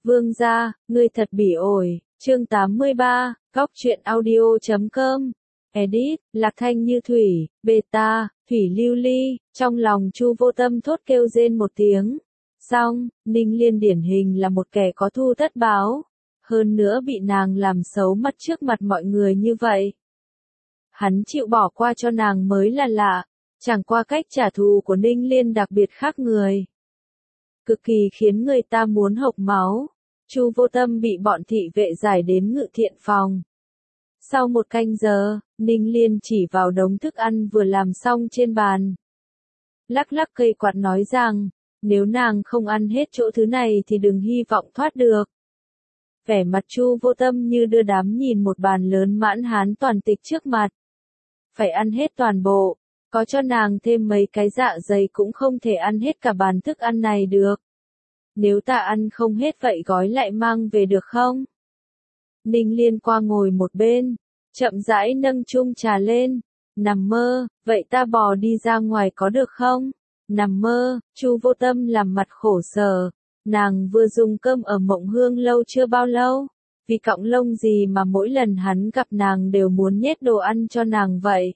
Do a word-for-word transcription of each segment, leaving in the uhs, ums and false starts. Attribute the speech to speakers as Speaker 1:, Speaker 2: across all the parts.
Speaker 1: Vương gia, ngươi thật bỉ ổi, chương tám mươi ba, góc truyện audio chấm com. Edit, Lạc Thanh Như Thủy, Beta, Thủy Lưu Ly, trong lòng Chu Vô Tâm thốt kêu rên một tiếng. Xong, Ninh Liên điển hình là một kẻ có thù tất báo, hơn nữa bị nàng làm xấu mắt trước mặt mọi người như vậy. Hắn chịu bỏ qua cho nàng mới là lạ, chẳng qua cách trả thù của Ninh Liên đặc biệt khác người. Cực kỳ khiến người ta muốn hộc máu. Chu Vô Tâm bị bọn thị vệ giải đến ngự thiện phòng. Sau một canh giờ, Ninh Liên chỉ vào đống thức ăn vừa làm xong trên bàn. Lắc lắc cây quạt nói rằng, nếu nàng không ăn hết chỗ thứ này thì đừng hy vọng thoát được. Vẻ mặt Chu Vô Tâm như đưa đám nhìn một bàn lớn mãn hán toàn tịch trước mặt. Phải ăn hết toàn bộ, có cho nàng thêm mấy cái dạ dày cũng không thể ăn hết cả bàn thức ăn này được. Nếu ta ăn không hết vậy gói lại mang về được không? Ninh Liên qua ngồi một bên, chậm rãi nâng chung trà lên. Nằm mơ, vậy ta bò đi ra ngoài có được không? Nằm mơ, Chu Vô Tâm làm mặt khổ sở. Nàng vừa dùng cơm ở Mộng Hương lâu chưa bao lâu. Vì cọng lông gì mà mỗi lần hắn gặp nàng đều muốn nhét đồ ăn cho nàng vậy?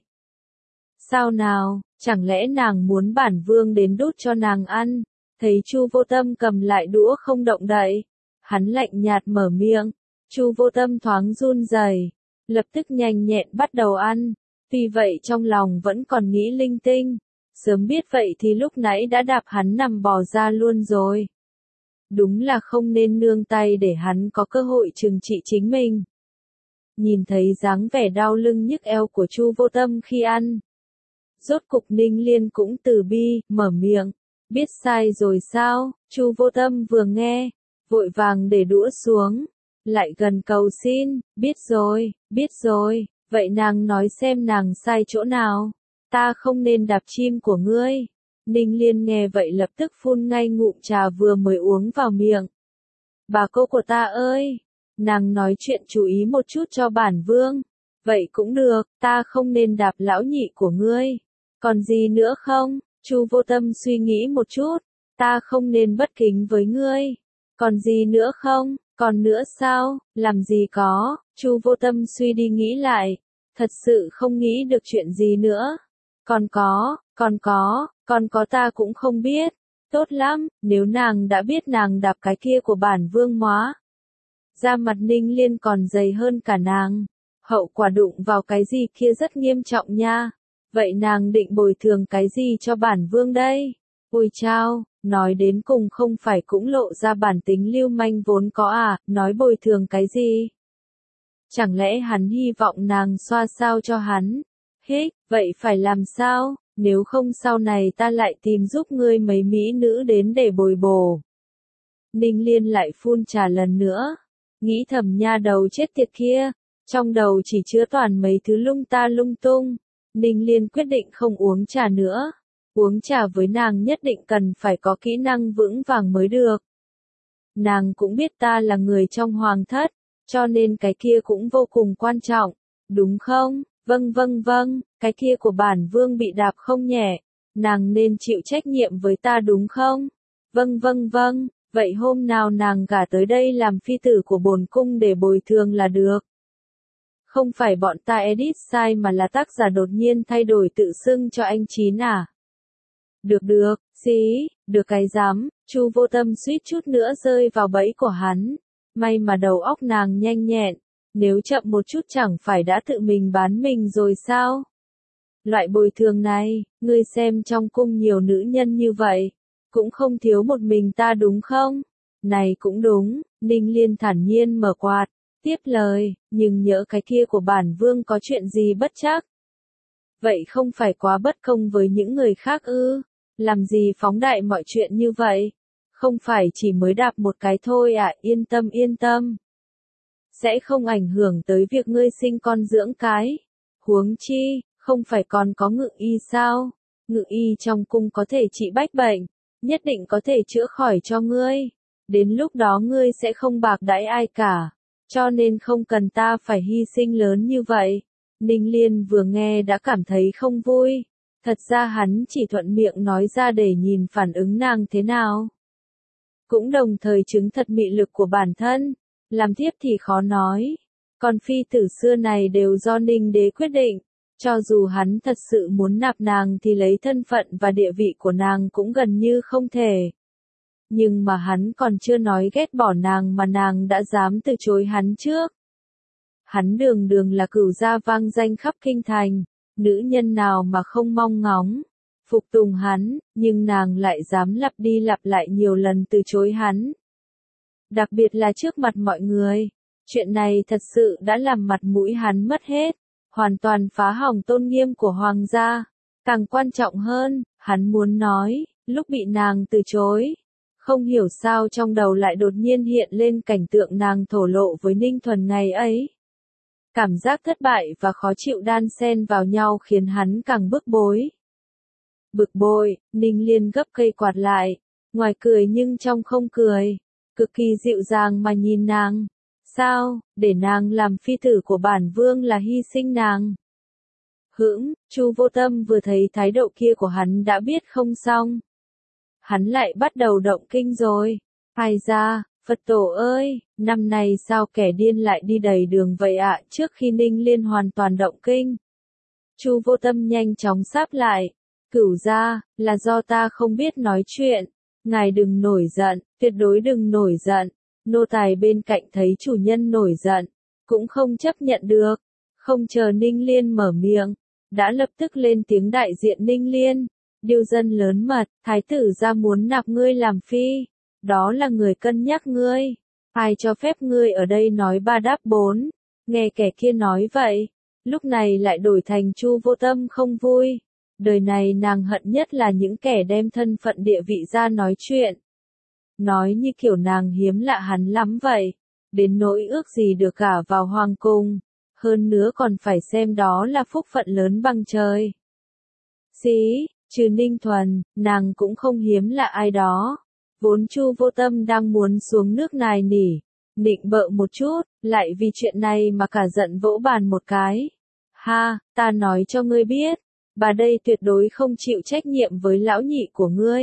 Speaker 1: Sao nào, chẳng lẽ nàng muốn bản vương đến đút cho nàng ăn? Thấy Chu Vô Tâm cầm lại đũa không động đậy, hắn lạnh nhạt mở miệng. Chu Vô Tâm thoáng run rẩy, lập tức nhanh nhẹn bắt đầu ăn. Tuy vậy trong lòng vẫn còn nghĩ linh tinh, sớm biết vậy thì lúc nãy đã đạp hắn nằm bò ra luôn rồi. Đúng là không nên nương tay để hắn có cơ hội trừng trị chính mình. Nhìn thấy dáng vẻ đau lưng nhức eo của Chu Vô Tâm khi ăn, rốt cục Ninh Liên cũng từ bi, mở miệng. Biết sai rồi sao? Chu Vô Tâm vừa nghe, vội vàng để đũa xuống, lại gần cầu xin, biết rồi, biết rồi, vậy nàng nói xem nàng sai chỗ nào, ta không nên đạp chim của ngươi. Ninh Liên nghe vậy lập tức phun ngay ngụm trà vừa mới uống vào miệng. Bà cô của ta ơi, nàng nói chuyện chú ý một chút cho bản vương, vậy cũng được, ta không nên đạp lão nhị của ngươi, còn gì nữa không? Chu Vô Tâm suy nghĩ một chút, ta không nên bất kính với ngươi, còn gì nữa không, còn nữa sao, làm gì có, Chu Vô Tâm suy đi nghĩ lại, thật sự không nghĩ được chuyện gì nữa, còn có, còn có, còn có ta cũng không biết, tốt lắm, nếu nàng đã biết nàng đạp cái kia của bản vương móa. Da mặt Ninh Liên còn dày hơn cả nàng, hậu quả đụng vào cái gì kia rất nghiêm trọng nha. Vậy nàng định bồi thường cái gì cho bản vương đây? Ôi chao, nói đến cùng không phải cũng lộ ra bản tính lưu manh vốn có à, nói bồi thường cái gì? Chẳng lẽ hắn hy vọng nàng xoa sao cho hắn? Hích, vậy phải làm sao? Nếu không sau này ta lại tìm giúp ngươi mấy mỹ nữ đến để bồi bổ. Ninh Liên lại phun trà lần nữa, nghĩ thầm nha đầu chết tiệt kia, trong đầu chỉ chứa toàn mấy thứ lung ta lung tung. Ninh Liên quyết định không uống trà nữa. Uống trà với nàng nhất định cần phải có kỹ năng vững vàng mới được. Nàng cũng biết ta là người trong hoàng thất, cho nên cái kia cũng vô cùng quan trọng, đúng không? Vâng vâng vâng, cái kia của bản vương bị đạp không nhẹ, nàng nên chịu trách nhiệm với ta đúng không? Vâng vâng vâng, vậy hôm nào nàng gả tới đây làm phi tử của bổn cung để bồi thường là được. Không phải bọn ta edit sai mà là tác giả đột nhiên thay đổi tự xưng cho anh Chín à? Được được, xí, được cái dám, Chu Vô Tâm suýt chút nữa rơi vào bẫy của hắn. May mà đầu óc nàng nhanh nhẹn, nếu chậm một chút chẳng phải đã tự mình bán mình rồi sao? Loại bồi thường này, ngươi xem trong cung nhiều nữ nhân như vậy, cũng không thiếu một mình ta đúng không? Này cũng đúng, Ninh Liên thản nhiên mở quạt. Tiếp lời, nhưng nhỡ cái kia của bản vương có chuyện gì bất trắc. Vậy không phải quá bất công với những người khác ư? Làm gì phóng đại mọi chuyện như vậy? Không phải chỉ mới đạp một cái thôi à, yên tâm yên tâm. Sẽ không ảnh hưởng tới việc ngươi sinh con dưỡng cái. Huống chi, không phải còn có ngự y sao? Ngự y trong cung có thể trị bách bệnh, nhất định có thể chữa khỏi cho ngươi. Đến lúc đó ngươi sẽ không bạc đãi ai cả. Cho nên không cần ta phải hy sinh lớn như vậy. Ninh Liên vừa nghe đã cảm thấy không vui. Thật ra hắn chỉ thuận miệng nói ra để nhìn phản ứng nàng thế nào. cũng đồng thời chứng thật mị lực của bản thân. Làm thiếp thì khó nói. Còn phi tử xưa này đều do Ninh đế quyết định. Cho dù hắn thật sự muốn nạp nàng thì lấy thân phận và địa vị của nàng cũng gần như không thể. Nhưng mà hắn còn chưa nói ghét bỏ nàng mà nàng đã dám từ chối hắn trước. Hắn đường đường là cửu gia vang danh khắp kinh thành, nữ nhân nào mà không mong ngóng, phục tùng hắn, nhưng nàng lại dám lặp đi lặp lại nhiều lần từ chối hắn. Đặc biệt là trước mặt mọi người, chuyện này thật sự đã làm mặt mũi hắn mất hết, hoàn toàn phá hỏng tôn nghiêm của hoàng gia. Càng quan trọng hơn, hắn muốn nói, lúc bị nàng từ chối, không hiểu sao trong đầu lại đột nhiên hiện lên cảnh tượng nàng thổ lộ với Ninh Thuần ngày ấy. Cảm giác thất bại và khó chịu đan xen vào nhau khiến hắn càng bức bối. Bực bội, Ninh Liên gấp cây quạt lại, ngoài cười nhưng trong không cười, cực kỳ dịu dàng mà nhìn nàng. Sao, để nàng làm phi tử của bản vương là hy sinh nàng? Hững, Chu Vô Tâm vừa thấy thái độ kia của hắn đã biết không xong. Hắn lại bắt đầu động kinh rồi. Ai ra, Phật tổ ơi, năm nay sao kẻ điên lại đi đầy đường vậy ạ? Trước khi Ninh Liên hoàn toàn động kinh, Chu Vô Tâm nhanh chóng sáp lại. Cửu gia, là do ta không biết nói chuyện. Ngài đừng nổi giận, tuyệt đối đừng nổi giận. Nô tài bên cạnh thấy chủ nhân nổi giận, cũng không chấp nhận được. Không chờ Ninh Liên mở miệng, đã lập tức lên tiếng đại diện Ninh Liên. Điêu dân lớn mật, thái tử gia muốn nạp ngươi làm phi. Đó là người cân nhắc ngươi. Ai cho phép ngươi ở đây nói ba đáp bốn. Nghe kẻ kia nói vậy, lúc này lại đổi thành Chu Vô Tâm không vui. Đời này nàng hận nhất là những kẻ đem thân phận địa vị ra nói chuyện. Nói như kiểu nàng hiếm lạ hắn lắm vậy. Đến nỗi ước gì được gả vào hoàng cung. Hơn nữa còn phải xem đó là phúc phận lớn bằng trời. Xí, trừ Ninh Thuần, nàng cũng không hiếm lạ ai đó. Vốn Chu Vô Tâm đang muốn xuống nước nài nỉ, nịnh bợ một chút, lại vì chuyện này mà cả giận vỗ bàn một cái. Ha, ta nói cho ngươi biết, bà đây tuyệt đối không chịu trách nhiệm với lão nhị của ngươi.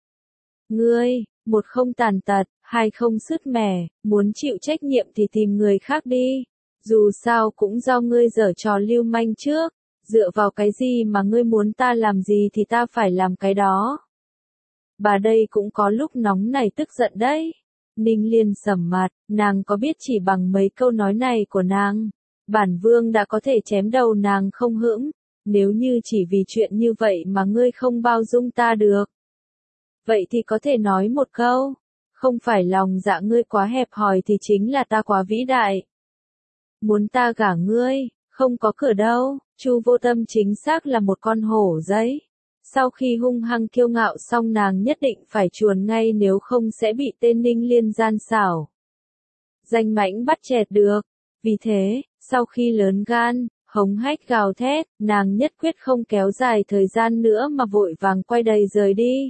Speaker 1: Ngươi, một không tàn tật, hai không sứt mẻ, muốn chịu trách nhiệm thì tìm người khác đi. Dù sao cũng do ngươi giở trò lưu manh trước, dựa vào cái gì mà ngươi muốn ta làm gì thì ta phải làm cái đó. Bà đây cũng có lúc nóng này tức giận đấy. Ninh Liên sầm mặt, nàng có biết chỉ bằng mấy câu nói này của nàng, bản vương đã có thể chém đầu nàng không hững. Nếu như chỉ vì chuyện như vậy mà ngươi không bao dung ta được, vậy thì có thể nói một câu, không phải lòng dạ ngươi quá hẹp hòi thì chính là ta quá vĩ đại. Muốn ta gả ngươi, không có cửa đâu. Chu Vô Tâm chính xác là một con hổ giấy. Sau khi hung hăng kiêu ngạo xong nàng nhất định phải chuồn ngay nếu không sẽ bị tên Ninh Liên gian xảo. Danh mãnh bắt chẹt được. Vì thế, sau khi lớn gan, hống hách gào thét, nàng nhất quyết không kéo dài thời gian nữa mà vội vàng quay đầy rời đi.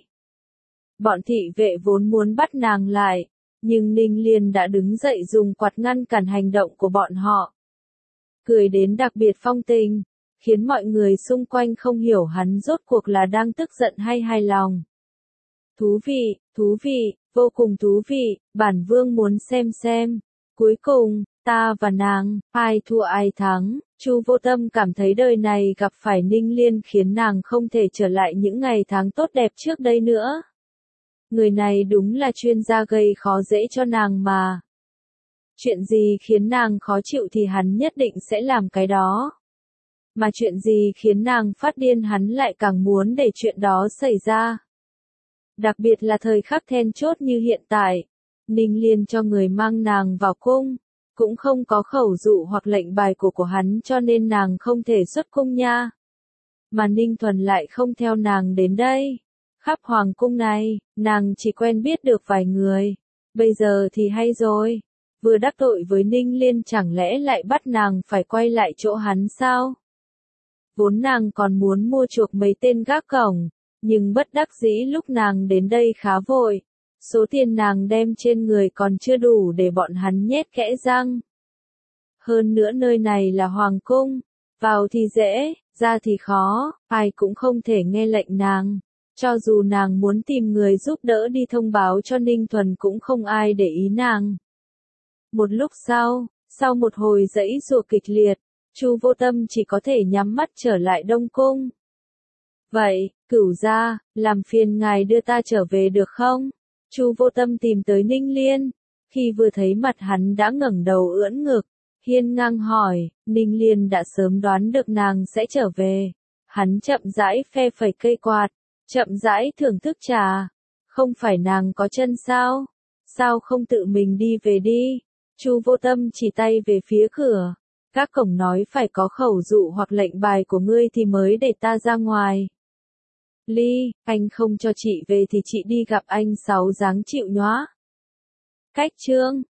Speaker 1: Bọn thị vệ vốn muốn bắt nàng lại, nhưng Ninh Liên đã đứng dậy dùng quạt ngăn cản hành động của bọn họ. Cười đến đặc biệt phong tình, khiến mọi người xung quanh không hiểu hắn rốt cuộc là đang tức giận hay hài lòng. Thú vị, thú vị, vô cùng thú vị, bản vương muốn xem xem. Cuối cùng, ta và nàng, ai thua ai thắng. Chu Vô Tâm cảm thấy đời này gặp phải Ninh Liên khiến nàng không thể trở lại những ngày tháng tốt đẹp trước đây nữa. Người này đúng là chuyên gia gây khó dễ cho nàng mà. Chuyện gì khiến nàng khó chịu thì hắn nhất định sẽ làm cái đó. Mà chuyện gì khiến nàng phát điên hắn lại càng muốn để chuyện đó xảy ra. Đặc biệt là thời khắc then chốt như hiện tại, Ninh Liên cho người mang nàng vào cung, cũng không có khẩu dụ hoặc lệnh bài của của hắn cho nên nàng không thể xuất cung nha. Mà Ninh Thuần lại không theo nàng đến đây. Khắp hoàng cung này, nàng chỉ quen biết được vài người. Bây giờ thì hay rồi. Vừa đắc tội với Ninh Liên chẳng lẽ lại bắt nàng phải quay lại chỗ hắn sao? Vốn nàng còn muốn mua chuộc mấy tên gác cổng, nhưng bất đắc dĩ lúc nàng đến đây khá vội. Số tiền nàng đem trên người còn chưa đủ để bọn hắn nhét kẽ răng. Hơn nữa nơi này là hoàng cung, vào thì dễ, ra thì khó, ai cũng không thể nghe lệnh nàng. Cho dù nàng muốn tìm người giúp đỡ đi thông báo cho Ninh Thuần cũng không ai để ý nàng. Một lúc sau, sau một hồi giãy giụa kịch liệt, Chu Vô Tâm chỉ có thể nhắm mắt trở lại Đông Cung. Vậy, Cửu gia, làm phiền ngài đưa ta trở về được không? Chu Vô Tâm tìm tới Ninh Liên, khi vừa thấy mặt hắn đã ngẩng đầu ưỡn ngực, hiên ngang hỏi, Ninh Liên đã sớm đoán được nàng sẽ trở về. Hắn chậm rãi phe phẩy cây quạt, chậm rãi thưởng thức trà. Không phải nàng có chân sao? Sao không tự mình đi về đi? Chu Vô Tâm chỉ tay về phía cửa. Các cổng nói phải có khẩu dụ hoặc lệnh bài của ngươi thì mới để ta ra ngoài. Ly, anh không cho chị về thì chị đi gặp anh Sáu dáng chịu nhóa. Cách chương